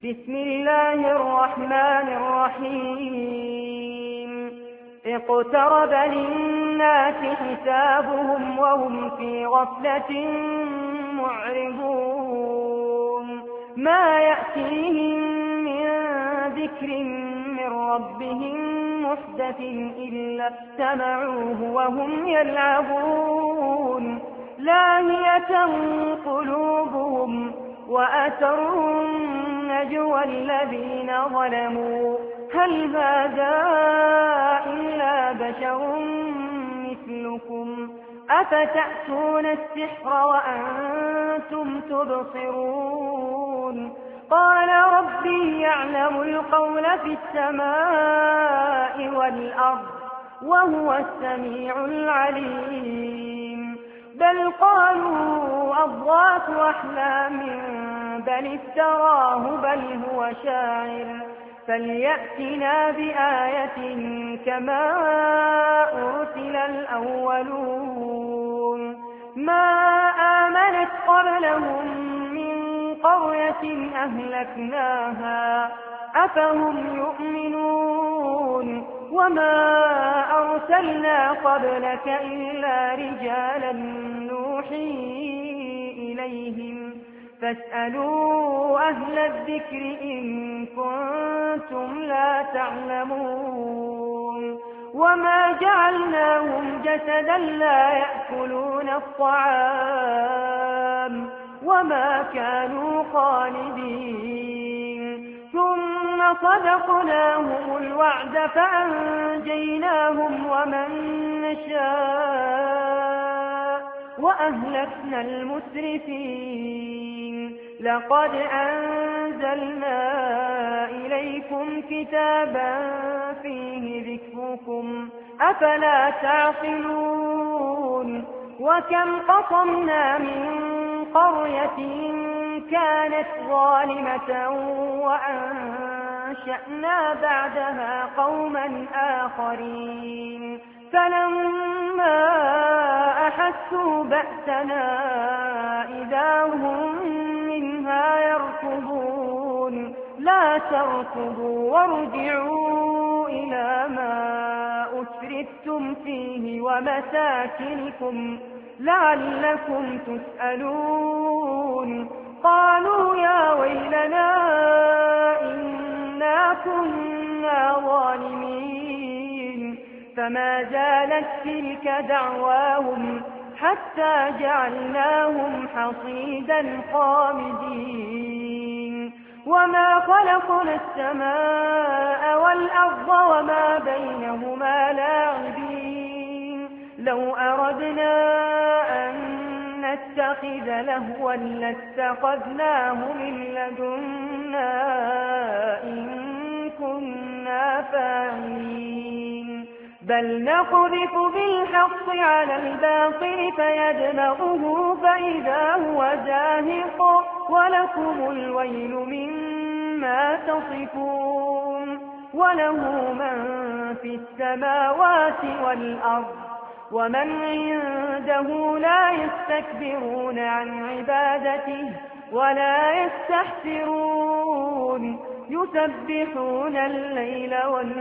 بسم الله الرحمن الرحيم اقترب للناس حسابهم وهم في غفلة معرضون ما يأتيهم من ذكر من ربهم محدث إلا استمعوه وهم يلعبون لاهية قلوبهم وأسروا النجوى الذين ظلموا هل هذا إلا بشر مثلكم أفتأتون السحر وأنتم تبصرون قال ربي يعلم القول في السماء والأرض وهو السميع العليم بل قالوا أضغاث أحلام بل افتراه بل هو شاعر فليأتنا بآية كما أرسل الأولون ما آمنت قبلهم من قرية أهلكناها أفهم يؤمنون وما أرسلنا قبلك إلا رجالا نوحي إليهم فاسألوا أهل الذكر إن كنتم لا تعلمون وما جعلناهم جسدا لا يأكلون الطعام وما كانوا خالدين ثم صدقناهم الوعد فأنجيناهم ومن نشاء وأهلكنا المسرفين لقد أنزلنا إليكم كتابا فيه ذكركم أفلا تعقلون وكم قصمنا من قرية كانت ظالمة وأنشأنا بعدها قوما آخرين فلما أحسوا بأسنا إذا هم منها يركضون لا تركضوا وارجعوا إلى ما أسرفتم فيه ومساكنكم لعلكم تسألون قالوا يا ويلنا إنا كنا ظالمين فما زالت تلك دعواهم حتى جعلناهم حصيدا خامدين وما خلقنا السماء والأرض وما بينهما لاعبين لو أردنا أن نتخذ لهوا لاتخذناه من لدنا إن كنا فاعلين بل نقذف بالحق على الباطل فيدمغه فإذا هو زاهق ولكم الويل مما تصفون وله من في السماوات والأرض ومن عنده لا يستكبرون عن عبادته ولا يستحسرون يسبحون الليل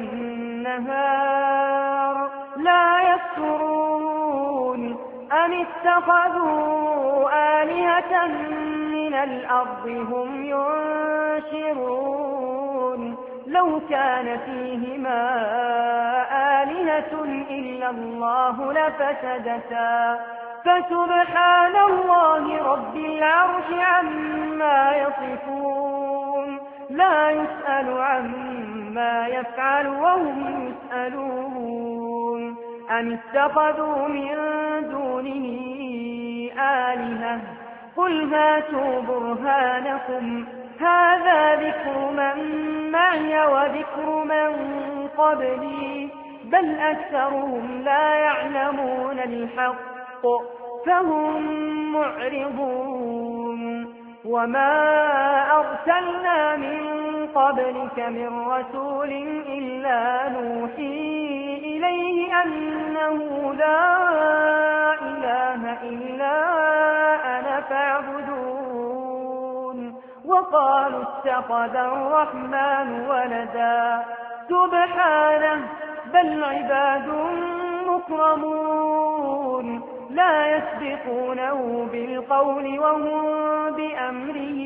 والنهار لا يفترون أم اتخذوا آلهة من الأرض هم ينشرون لو كان فيهما آلهة إلا الله لفسدتا فسبحان الله رب العرش عما يصفون لا يسأل عما يفعل وهم يسألون أم اتخذوا من دونه آلهة قل هاتوا برهانكم هذا ذكر من معي وذكر من قبلي بل أكثرهم لا يعلمون الحق فهم معرضون وما أرسلنا من قبلك من رسول إلا نوحي إليه أنه لا إله إلا أنا فاعبدون وقالوا اتخذ الرحمن ولدا سبحانه بل عباد مكرمون لا يسبقونه بالقول وهم بأمره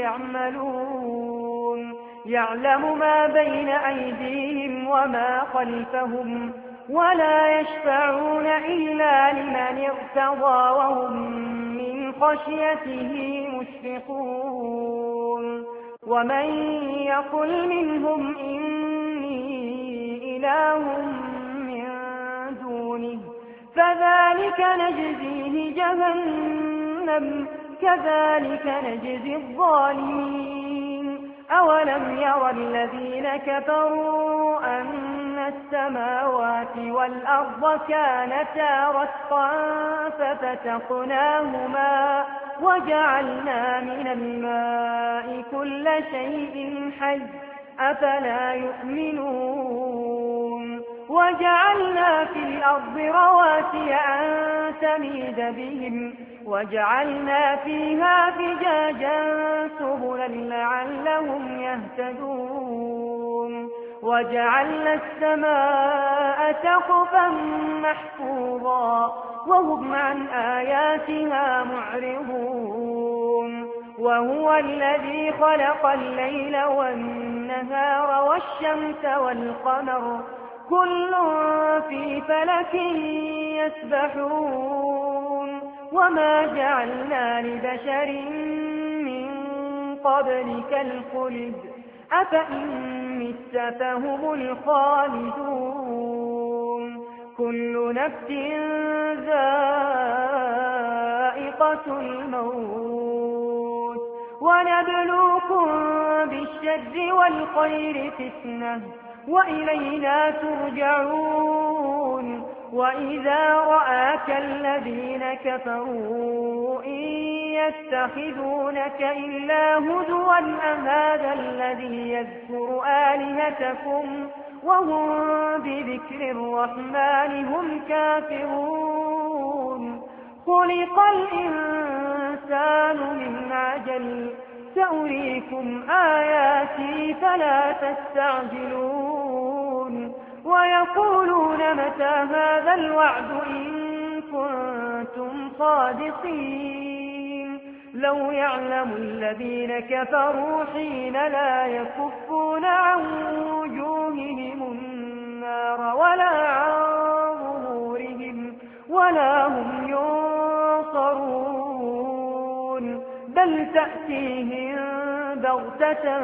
يعملون يعلم ما بين أيديهم وما خلفهم ولا يشفعون إلا لمن ارتضى وهم من خشيته مشفقون ومن يقل منهم إني إله من دونه فذلك نجزيه جهنم كذلك نجزي الظالمين أولم ير الذين كفروا أن السماوات والأرض كانتا رتقا ففتقناهما وجعلنا من الماء كل شيء حي أفلا يؤمنون وجعلنا في الأرض رواسي أن تميد بهم وجعلنا فيها فجاجا سبلا لعلهم يهتدون وجعلنا السماء سقفا محفوظا وهم عن آياتها معرضون وهو الذي خلق الليل والنهار والشمس والقمر كل في فلك يسبحون وما جعلنا لبشر من قبلك الخلد أفإن مت فهم الخالدون كل نفس ذائقة الموت ونبلوكم بالشر والخير فتنة وإلينا ترجعون وإذا رآك الذين كفروا إن يتخذونك إلا هزوا أهذا الذي يذكر آلهتكم وهم بذكر الرحمن هم كافرون خلق الإنسان من عجل سأريكم آياتي فلا تستعجلون ويقولون متى هذا الوعد إن كنتم صادقين لو يعلم الذين كفروا حين لا يكفون عن وجوههم النار ولا عن ظهورهم ولا هم ينصرون بل تأتيهم بغتة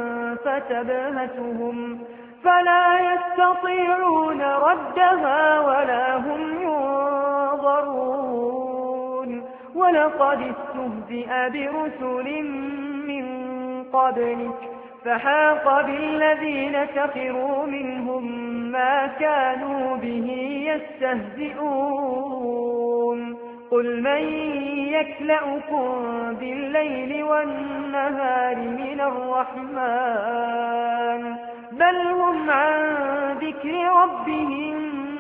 فتبهتهم فلا يستطيعون ردها ولا هم ينظرون ولقد استهزئ برسل من قبلك فحاق بالذين سخروا منهم ما كانوا به يستهزئون قل من يكلأكم بالليل والنهار من الرحمن بل هم عن ذكر ربهم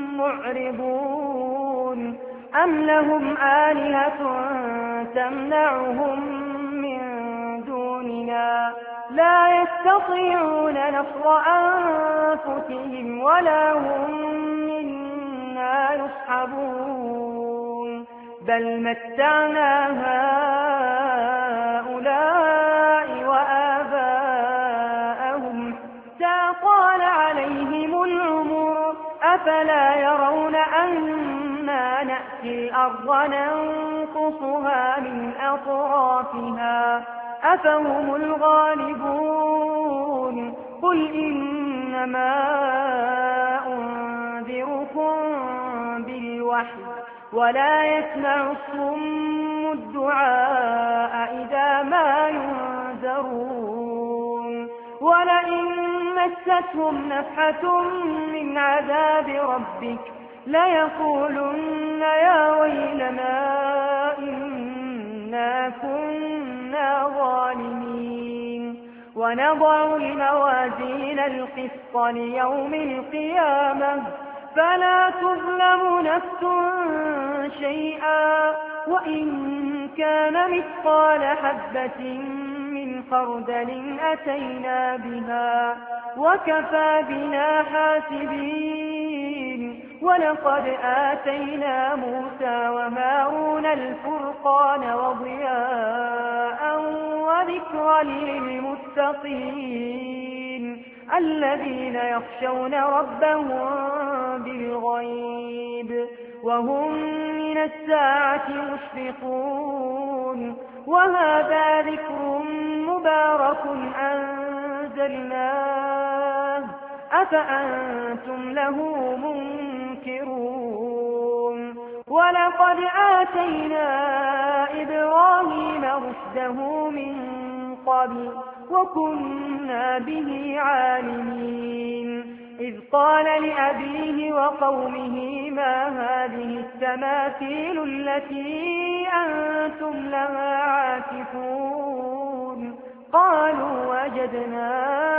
معرضون أم لهم آلهة تمنعهم من دوننا لا يستطيعون نصر أنفسهم ولا هم منا يصحبون بل متعنا هؤلاء وآباءهم طال عليهم العمر أفلا يرون أنا نأتي الأرض ننقصها من أطرافها أفهم الغالبون قل إنما أنذركم بالوحي ولا يسمع الصم الدعاء إذا ما ينذرون ولئن مستهم نفحة من عذاب ربك ليقولن يا ويلنا إنا كنا ظالمين ونضع الموازين القسط ليوم القيامة فلا تظلم نفس شيئا وإن كان مثقال حبة من خردل أتينا بها وكفى بنا حاسبين ولقد آتينا موسى وهارون الفرقان وضياء وذكرا للمتقين الذين يخشون ربهم بالغيب وهم من الساعة مشفقون وهذا ذكر مبارك أنزلناه أفأنتم له منكرون ولقد آتينا إبراهيم رشده من قبل وكنا به عالمين إذ قال لأبيه وقومه ما هذه التماثيل التي أنتم لها عاكفون قالوا وجدنا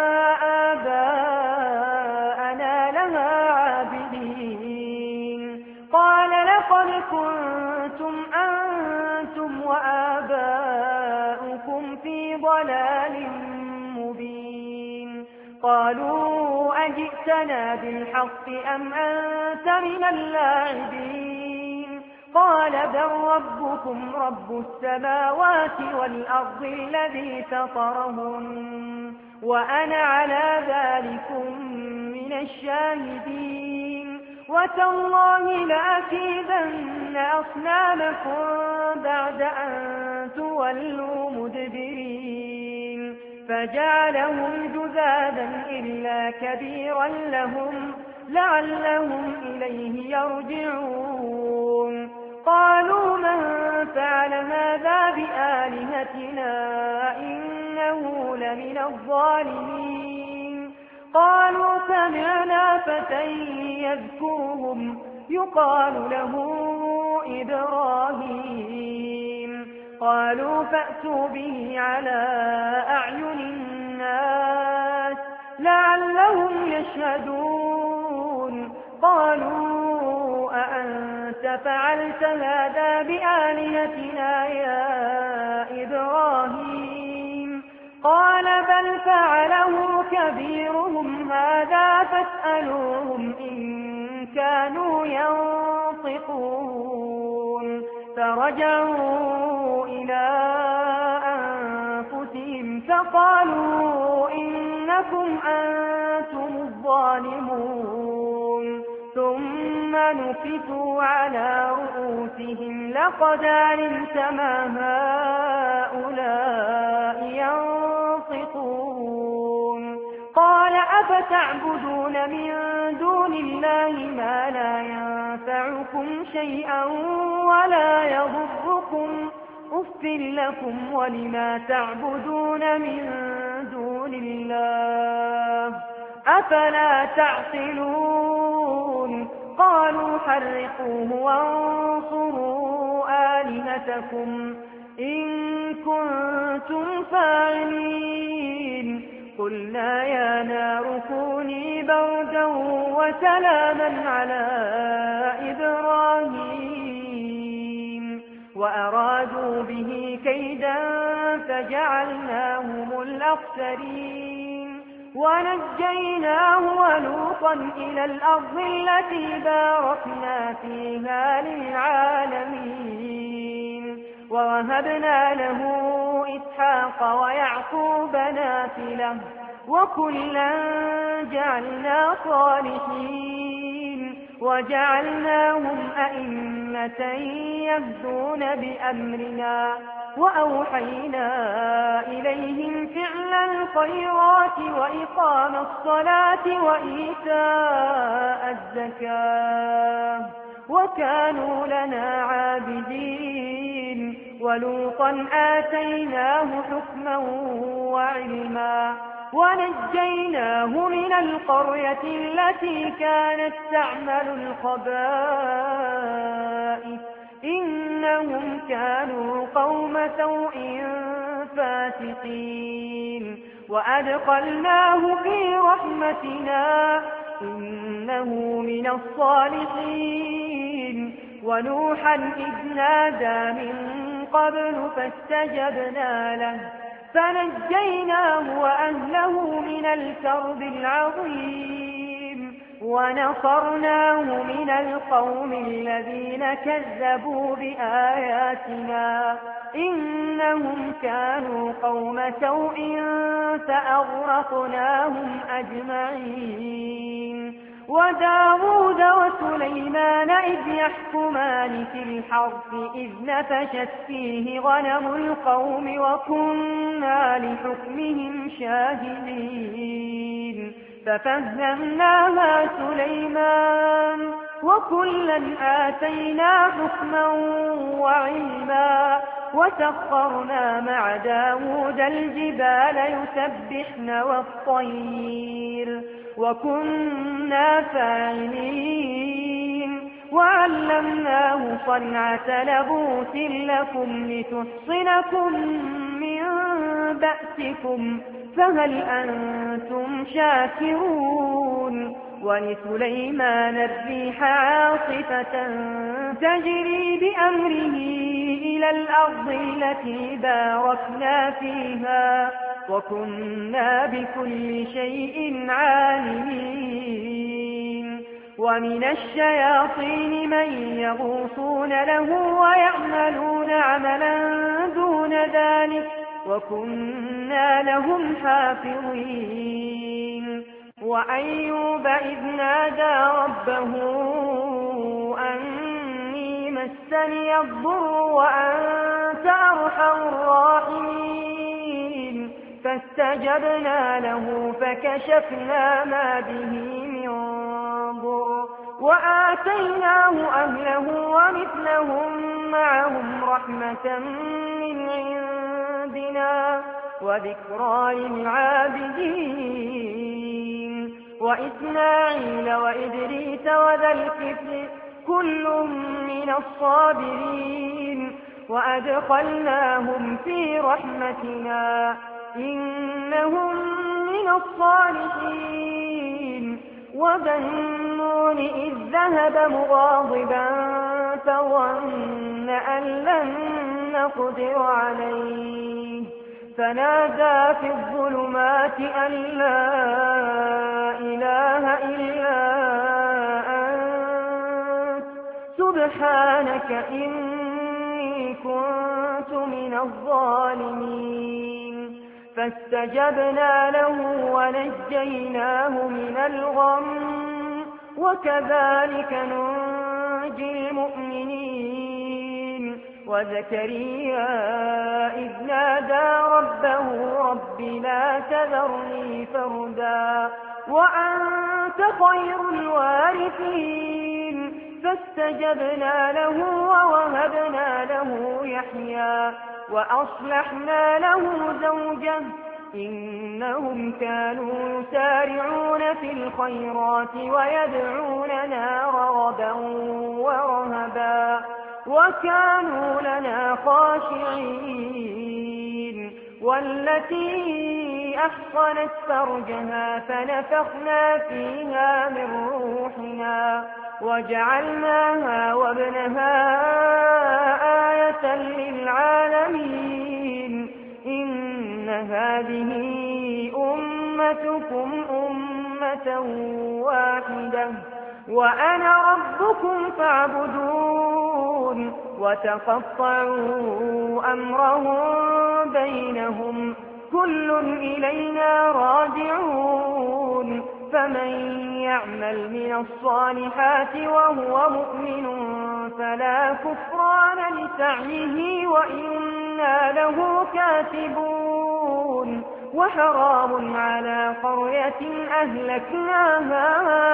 آباءنا لها عابدين قال لقد كنتم أنتم وآباؤكم في ضلال مبين قالوا أجئتنا بالحق أم أنت من اللاعبين قال بل ربكم رب السماوات والأرض الذي فطرهن وأنا على ذلكم من الشاهدين وتالله لأكيدن أصنامكم بعد أن تولوا مدبرين فجعلهم جذاذا إلا كبيرا لهم لعلهم إليه يرجعون قالوا من فعل هذا بآلهتنا إنه لمن الظالمين قالوا سمعنا فتى يذكرهم يقال له إبراهيم قالوا فأتوا به على أعين الناس لعلهم يشهدون قالوا أأنت فعلت هذا بآلهتنا يا إبراهيم قال بل فعله كبيرهم هذا فاسألوهم إن كانوا ينطقون فرجعوا إلى أنفسهم فقالوا إنكم أنتم الظالمون ثم نكسوا على رؤوسهم لقد علمت ما هؤلاء ينطقون قال أفتعبدون من دون الله ما لا ينفعكم شيئا ولا يضركم أف لكم ولما تعبدون من دون الله أفلا تعقلون قالوا حرقوه وانصروا آلهتكم إن كنتم فاعلين قلنا يا نار كوني بردا وسلاما على إبراهيم وأرادوا به كيدا فجعلناهم الأخسرين ونجيناه ولوطا إلى الأرض التي باركنا فيها للعالمين ووهبنا له إسحاق ويعقوب نافلة وكلا جعلنا صالحين وجعلناهم أئمة يهدون بأمرنا وأوحينا إليهم فعل الخيرات وإقام الصلاة وإيتاء الزكاة وكانوا لنا عابدين ولوطا آتيناه حكما وعلما ونجيناه من القرية التي كانت تعمل الخبائث إنهم كانوا قوم سوء فاسقين وأدخلناه في رحمتنا إنه من الصالحين ونوحا إذ نادى من قبل فاستجبنا له فنجيناه وأهله من الكرب العظيم ونصرناه من القوم الذين كذبوا بآياتنا إنهم كانوا قوم سوء فأغرقناهم أجمعين وداود وسليمان إذ يحكمان في الحرث إذ نفشت فيه غنم القوم وكنا لحكمهم شاهدين ففهمناها سليمان وكلا آتينا حكما وعلما وسخرنا مع داود الجبال يسبحن والطير وكنا فاعلين وعلمناه صنعة لبوس لكم لتحصنكم من بأسكم فهل أنتم شاكرون ولسليمان الريح عاصفة تجري بأمره إلى الأرض التي باركنا فيها وكنا بكل شيء عالمين ومن الشياطين من يغوصون له ويعملون عملا دون ذلك وكنا لهم حافظين وأيوب إذ نادى ربه أني مسني الضر وأنت أرحم الراحمين فاستجبنا له فكشفنا ما به من ضر وآتيناه أهله ومثلهم معهم رحمة من عندنا وذكرى للعابدين وإسماعيل وإدريس وذا الكفل كل من الصابرين وأدخلناهم في رحمتنا إنهم من الصالحين وذا النون إذ ذهب مغاضبا فظن أن لن نقدر عليه فنادى في الظلمات أن لا إله إلا أنت سبحانك إني كنت من الظالمين فاستجبنا له ونجيناه من الغم وكذلك ننجي المؤمنين وزكريا إذ نادى ربه رب لا تذرني فردا وأنت خير الوارثين فاستجبنا له ووهبنا له يحيى وأصلحنا له زوجه إنهم كانوا يسارعون في الخيرات ويدعوننا رغبا ورهبا وكانوا لنا خاشعين والتي أحصنت فرجها فنفخنا فيها من روحنا وجعلناها وابنها آية للعالمين إن هذه أمتكم أمة واحدة وأنا ربكم فاعبدون وتقطعوا أمرهم بينهم كل إلينا راجعون فمن يعمل من الصالحات وهو مؤمن فلا كفران لسعيه وإنا له كاتبون وحرام على قرية أهلكناها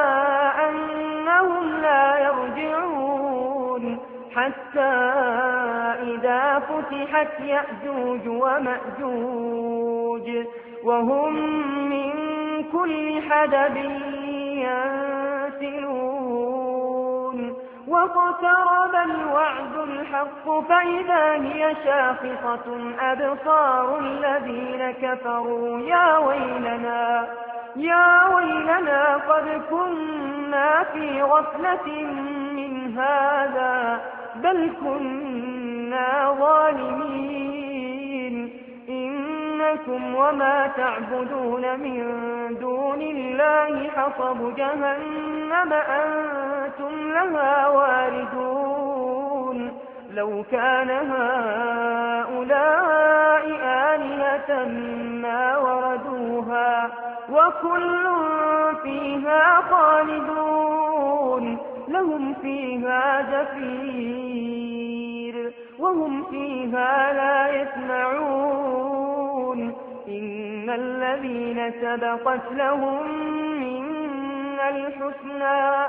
أنهم لا يرجعون حتى إذا فتحت يأجوج ومأجوج وهم من كل حدب ينسلون واقترب الوعد الحق فإذا هي شاخصة أبصار الذين كفروا يا ويلنا قد كنا في غفلة من هذا بل كنا ظالمين إن إنكم وما تعبدون من دون الله حصب جهنم أنتم لها واردون لو كان هؤلاء آلهة ما وردوها وكل فيها خالدون لهم فيها زفير وهم فيها لا يسمعون إن الذين سبقت لهم منا الحسنى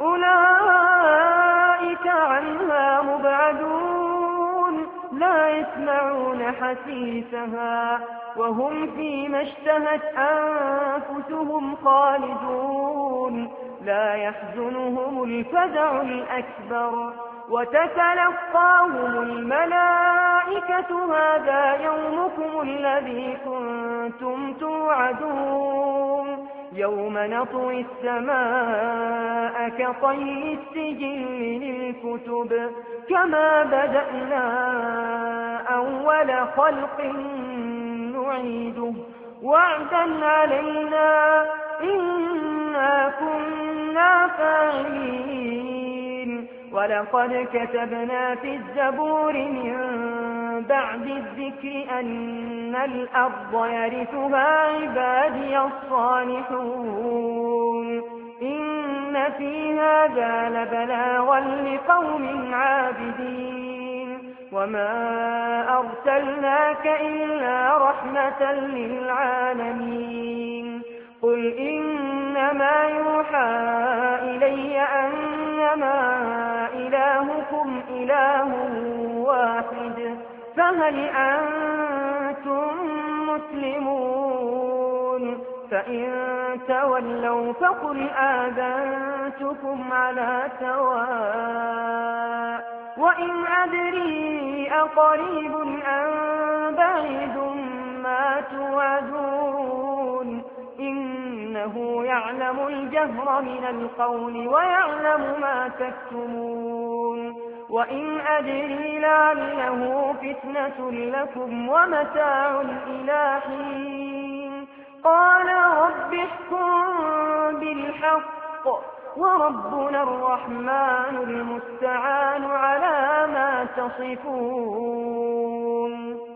أولئك عنها مبعدون لا يسمعون حسيسها وهم فيما اشتهت أنفسهم خالدون لا يحزنهم الفزع الأكبر وتتلقاهم الملائكة هذا يومكم الذي كنتم توعدون يوم نطوي السماء كطي السجل للكتب كما بدأنا أول خلق نعيده وعدا علينا إنا كنا فاعلين ولقد كتبنا في الزبور من بعد الذكر أن الأرض يرثها عبادي الصالحون إن في هذا لبلاغا لقوم عابدين وما أرسلناك إلا رحمة للعالمين قل إنما يوحى إلي أنما إلهكم إله واحد فهل أنتم مسلمون فإن تولوا فقل آذنتكم على سواء وإن أدري أقريب أم بعيد ما توعدون إنه يعلم الجهر من القول ويعلم ما تكتمون وإن أدري لعله فتنة لكم ومتاع إلى حين قال رب احكم بالحق وربنا الرحمن المستعان على ما تصفون